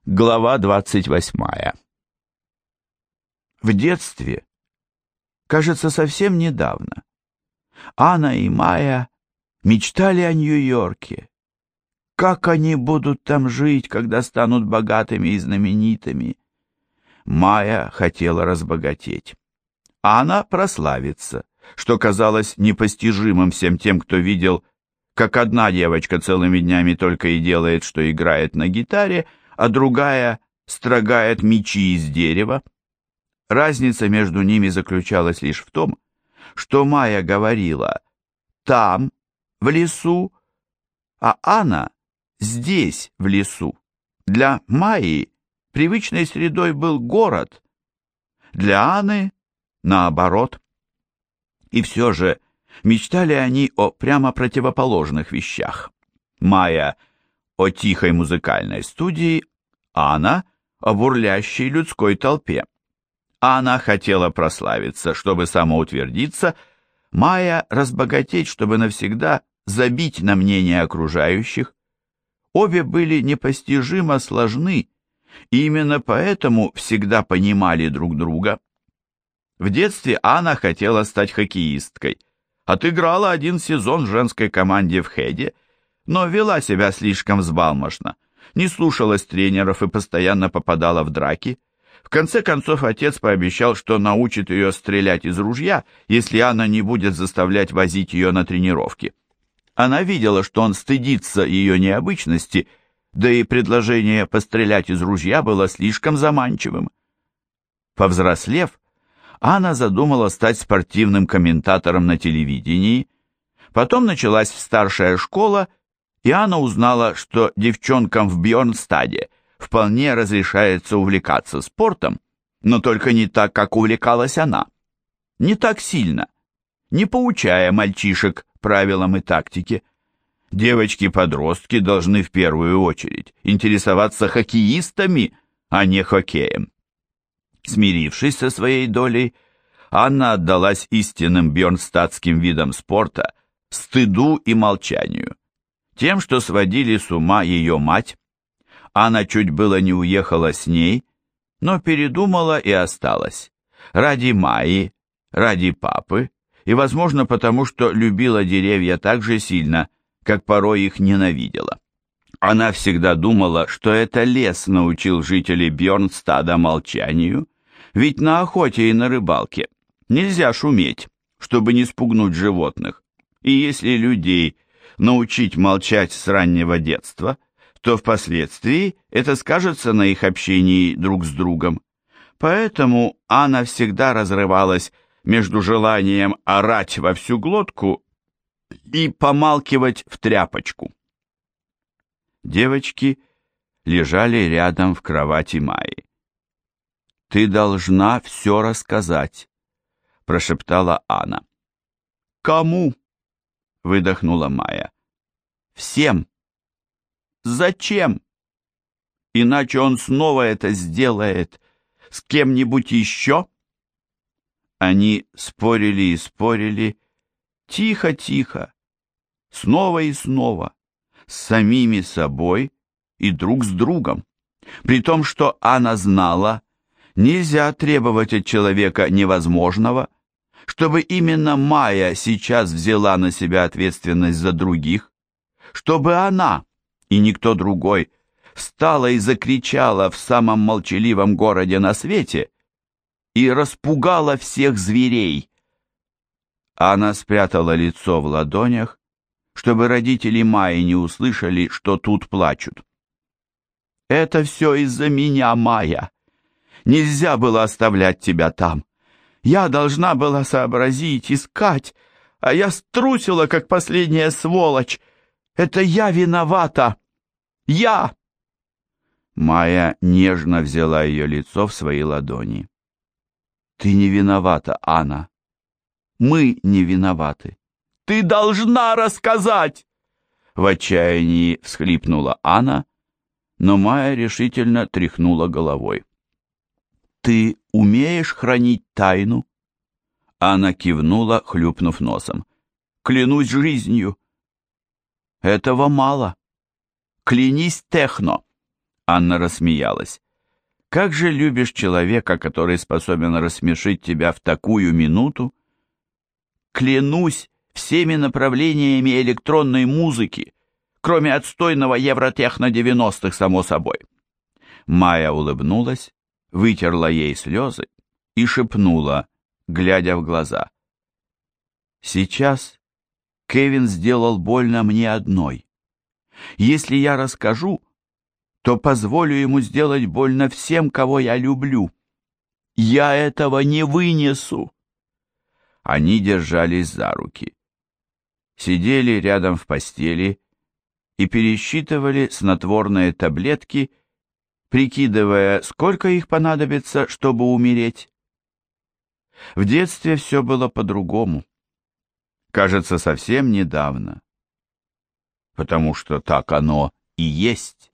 Глава 28. В детстве, кажется, совсем недавно, Анна и Майя мечтали о Нью-Йорке. Как они будут там жить, когда станут богатыми и знаменитыми? Майя хотела разбогатеть. Анна прославиться, что казалось непостижимым всем тем, кто видел, как одна девочка целыми днями только и делает, что играет на гитаре, а другая строгает мечи из дерева. Разница между ними заключалась лишь в том, что Майя говорила «там, в лесу», а Анна «здесь, в лесу». Для Майи привычной средой был город, для Анны наоборот. И все же мечтали они о прямо противоположных вещах. Майя о тихой музыкальной студии, Анна о бурлящей людской толпе. Анна хотела прославиться, чтобы самоутвердиться, Майя разбогатеть, чтобы навсегда забить на мнение окружающих. Обе были непостижимо сложны, и именно поэтому всегда понимали друг друга. В детстве Анна хотела стать хоккеисткой, отыграла один сезон в женской команде в Хеде, но вела себя слишком взбалмошно, не слушалась тренеров и постоянно попадала в драки. В конце концов, отец пообещал, что научит ее стрелять из ружья, если Анна не будет заставлять возить ее на тренировки. Она видела, что он стыдится ее необычности, да и предложение пострелять из ружья было слишком заманчивым. Повзрослев, Анна задумала стать спортивным комментатором на телевидении. Потом началась старшая школа, и Анна узнала, что девчонкам в Бьорнстаде вполне разрешается увлекаться спортом, но только не так, как увлекалась она. Не так сильно, не поучая мальчишек правилам и тактике. Девочки-подростки должны в первую очередь интересоваться хоккеистами, а не хоккеем. Смирившись со своей долей, Анна отдалась истинным бьорнстадтским видам спорта, стыду и молчанию, тем, что сводили с ума ее мать. Анна чуть было не уехала с ней, но передумала и осталась. Ради Майи, ради папы, и, возможно, потому что любила деревья так же сильно, как порой их ненавидела. Она всегда думала, что это лес научил жителей Бьорнстада молчанию, ведь на охоте и на рыбалке нельзя шуметь, чтобы не спугнуть животных. И если людей научить молчать с раннего детства, то впоследствии это скажется на их общении друг с другом. Поэтому Анна всегда разрывалась между желанием орать во всю глотку и помалкивать в тряпочку. Девочки лежали рядом в кровати Майи. «Ты должна все рассказать», — прошептала Анна. «Кому?» — выдохнула Майя. «Всем». «Зачем? Иначе он снова это сделает с кем-нибудь еще?» Они спорили и спорили, тихо-тихо, снова и снова, с самими собой и друг с другом. При том, что Анна знала, нельзя требовать от человека невозможного, чтобы именно Майя сейчас взяла на себя ответственность за других, чтобы она и никто другой встала и закричала в самом молчаливом городе на свете и распугала всех зверей. Она спрятала лицо в ладонях, чтобы родители Майи не услышали, что тут плачут. «Это все из-за меня, Майя. Нельзя было оставлять тебя там. Я должна была сообразить, искать, а я струсила, как последняя сволочь. Это я виновата. Я!» Майя нежно взяла ее лицо в свои ладони. «Ты не виновата, Анна. Мы не виноваты. Ты должна рассказать!» В отчаянии всхлипнула Анна, но Майя решительно тряхнула головой. «Ты умеешь хранить тайну?» Анна кивнула, хлюпнув носом. «Клянусь жизнью!» «Этого мало. Клянись, Техно. Анна рассмеялась. «Как же любишь человека, который способен рассмешить тебя в такую минуту? Клянусь всеми направлениями электронной музыки, кроме отстойного Евротехно 90-х, само собой». Майя улыбнулась, вытерла ей слезы и шепнула, глядя в глаза. «Сейчас Кевин сделал больно мне одной. Если я расскажу, то позволю ему сделать больно всем, кого я люблю. Я этого не вынесу». Они держались за руки. Сидели рядом в постели и пересчитывали снотворные таблетки, прикидывая, сколько их понадобится, чтобы умереть. В детстве все было по-другому. Кажется, совсем недавно. Потому что так оно и есть.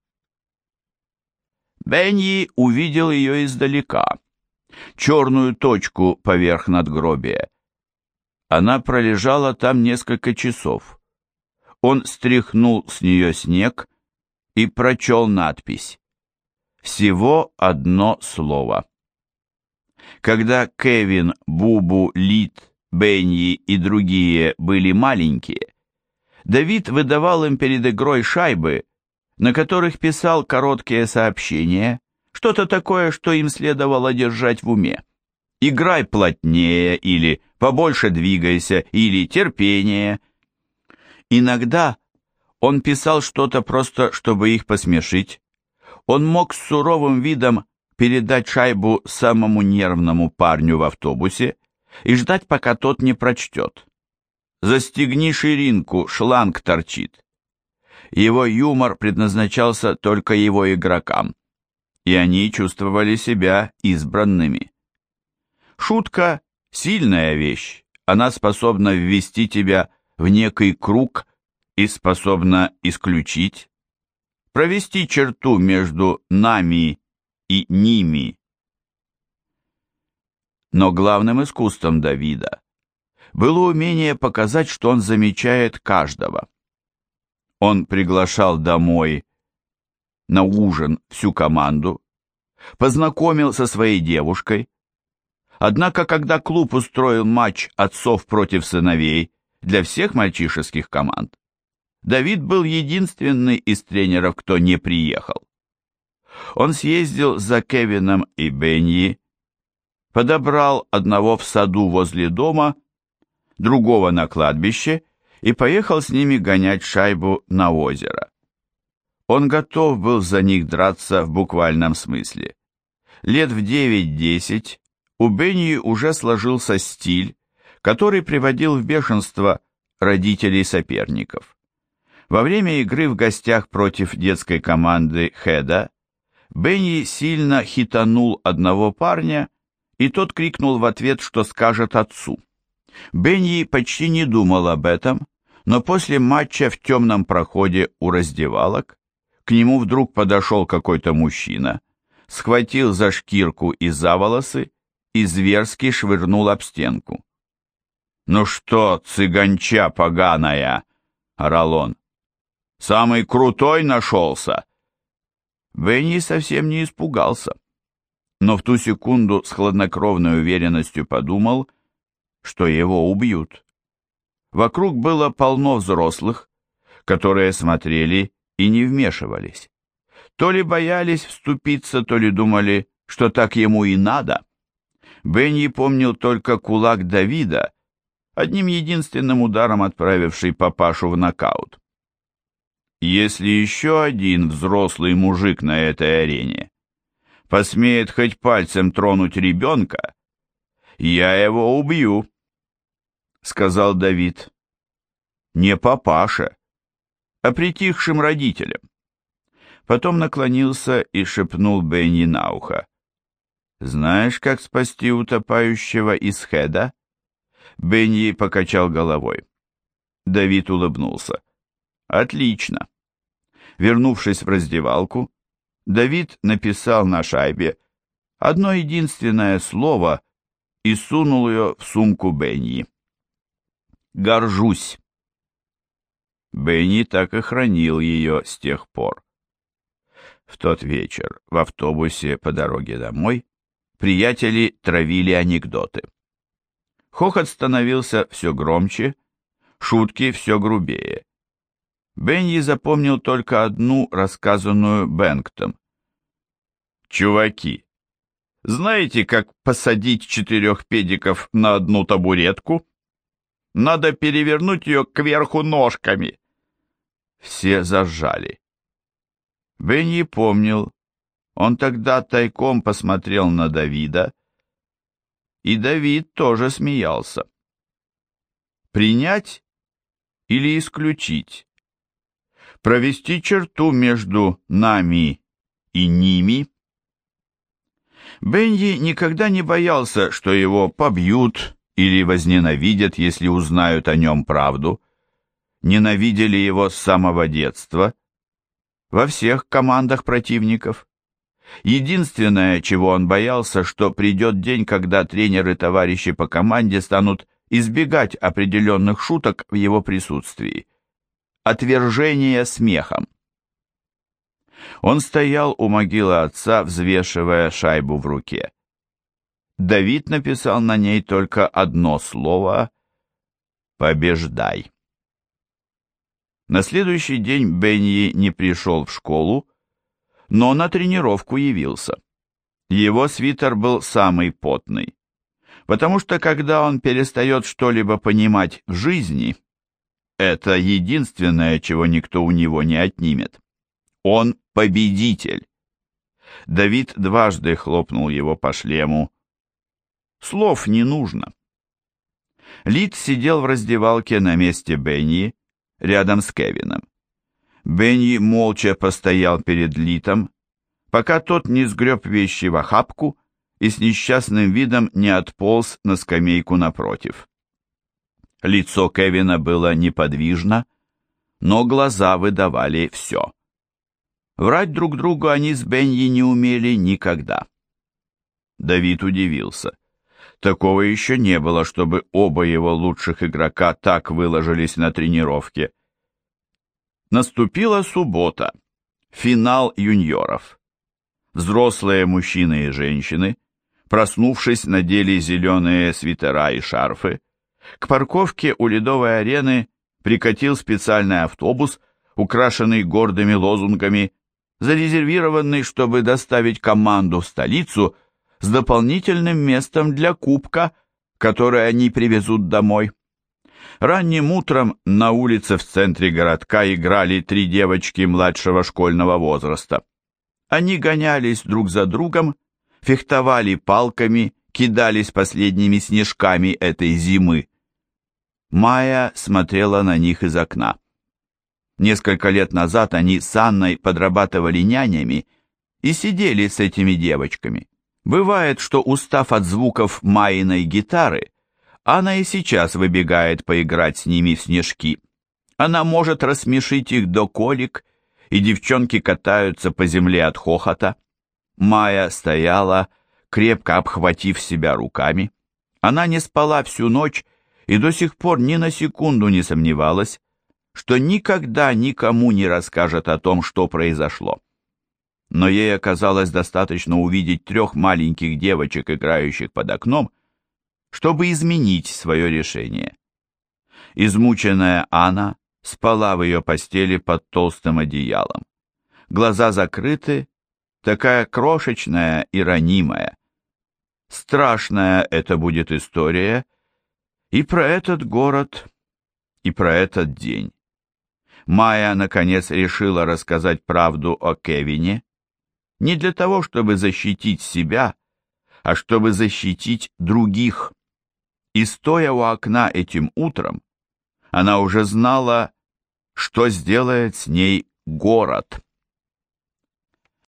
Бенни увидел ее издалека, черную точку поверх надгробия. Она пролежала там несколько часов. Он стряхнул с нее снег и прочел надпись. Всего одно слово. Когда Кевин, Бубу, Лид, Бенни и другие были маленькие, Давид выдавал им перед игрой шайбы, на которых писал короткие сообщения, что-то такое, что им следовало держать в уме. «Играй плотнее» или «побольше двигайся» или «терпение». Иногда он писал что-то просто, чтобы их посмешить. Он мог с суровым видом передать шайбу самому нервному парню в автобусе и ждать, пока тот не прочтет. «Застегни ширинку, шланг торчит». Его юмор предназначался только его игрокам, и они чувствовали себя избранными. Шутка – сильная вещь, она способна ввести тебя в некий круг и способна исключить, провести черту между нами и ними. Но главным искусством Давида было умение показать, что он замечает каждого. Он приглашал домой на ужин всю команду, познакомил со своей девушкой. Однако, когда клуб устроил матч отцов против сыновей для всех мальчишеских команд, Давид был единственный из тренеров, кто не приехал. Он съездил за Кевином и Бенни, подобрал одного в саду возле дома, другого на кладбище и поехал с ними гонять шайбу на озеро. Он готов был за них драться в буквальном смысле. Лет в 9-10 у Бенни уже сложился стиль, который приводил в бешенство родителей соперников. Во время игры в гостях против детской команды Хеда Бенни сильно хитанул одного парня, и тот крикнул в ответ, что скажет отцу. Бенни почти не думал об этом, но после матча в темном проходе у раздевалок к нему вдруг подошел какой-то мужчина, схватил за шкирку и за волосы и зверски швырнул об стенку. «Ну что, цыганча поганая!» — орал он. «Самый крутой нашелся!» Бенни совсем не испугался, но в ту секунду с хладнокровной уверенностью подумал, что его убьют. Вокруг было полно взрослых, которые смотрели и не вмешивались. То ли боялись вступиться, то ли думали, что так ему и надо. Бенни помнил только кулак Давида, одним единственным ударом отправивший папашу в нокаут. Если еще один взрослый мужик на этой арене посмеет хоть пальцем тронуть ребенка, я его убью, — сказал Давид. Не папаше, а притихшим родителям. Потом наклонился и шепнул Бенни на ухо. «Знаешь, как спасти утопающего из Хеда?» Бенни покачал головой. Давид улыбнулся. «Отлично». Вернувшись в раздевалку, Давид написал на шайбе одно единственное слово и сунул ее в сумку Бенни. «Горжусь». Бенни так и хранил ее с тех пор. В тот вечер в автобусе по дороге домой приятели травили анекдоты. Хохот становился все громче, шутки все грубее. Бенни запомнил только одну, рассказанную Бэнктом. «Чуваки, знаете, как посадить 4 педиков на одну табуретку? Надо перевернуть ее кверху ножками». Все зажали. Бенни помнил, он тогда тайком посмотрел на Давида, и Давид тоже смеялся. Принять или исключить? Провести черту между нами и ними? Бенни никогда не боялся, что его побьют или возненавидят, если узнают о нем правду. Ненавидели его с самого детства, во всех командах противников. Единственное, чего он боялся, что придет день, когда тренеры и товарищи по команде станут избегать определенных шуток в его присутствии. Отвержение смехом. Он стоял у могилы отца, взвешивая шайбу в руке. Давид написал на ней только одно слово «Побеждай». На следующий день Бенни не пришел в школу, но на тренировку явился. Его свитер был самый потный, потому что когда он перестает что-либо понимать в жизни, это единственное, чего никто у него не отнимет. Он победитель. Давид дважды хлопнул его по шлему. Слов не нужно. Лид сидел в раздевалке на месте Бенни, рядом с Кевином. Бенни молча постоял перед Литом, пока тот не сгреб вещи в охапку и с несчастным видом не отполз на скамейку напротив. Лицо Кевина было неподвижно, но глаза выдавали все. Врать друг другу они с Бенни не умели никогда. Давид удивился. Такого еще не было, чтобы оба его лучших игрока так выложились на тренировке. Наступила суббота, финал юниоров. Взрослые мужчины и женщины, проснувшись, надели зеленые свитера и шарфы. К парковке у ледовой арены прикатил специальный автобус, украшенный гордыми лозунгами, зарезервированный, чтобы доставить команду в столицу с дополнительным местом для кубка, который они привезут домой. Ранним утром на улице в центре городка играли 3 девочки младшего школьного возраста. Они гонялись друг за другом, фехтовали палками, кидались последними снежками этой зимы. Майя смотрела на них из окна. Несколько лет назад они с Анной подрабатывали нянями и сидели с этими девочками. Бывает, что, устав от звуков Майиной гитары, она и сейчас выбегает поиграть с ними в снежки. Она может рассмешить их до колик, и девчонки катаются по земле от хохота. Майя стояла, крепко обхватив себя руками. Она не спала всю ночь и до сих пор ни на секунду не сомневалась, что никогда никому не расскажет о том, что произошло. Но ей оказалось достаточно увидеть 3 маленьких девочек, играющих под окном, чтобы изменить свое решение. Измученная Анна спала в ее постели под толстым одеялом. Глаза закрыты, такая крошечная и ранимая. Страшная это будет история и про этот город, и про этот день. Майя, наконец, решила рассказать правду о Кевине, не для того, чтобы защитить себя, а чтобы защитить других. И стоя у окна этим утром, она уже знала, что сделает с ней город.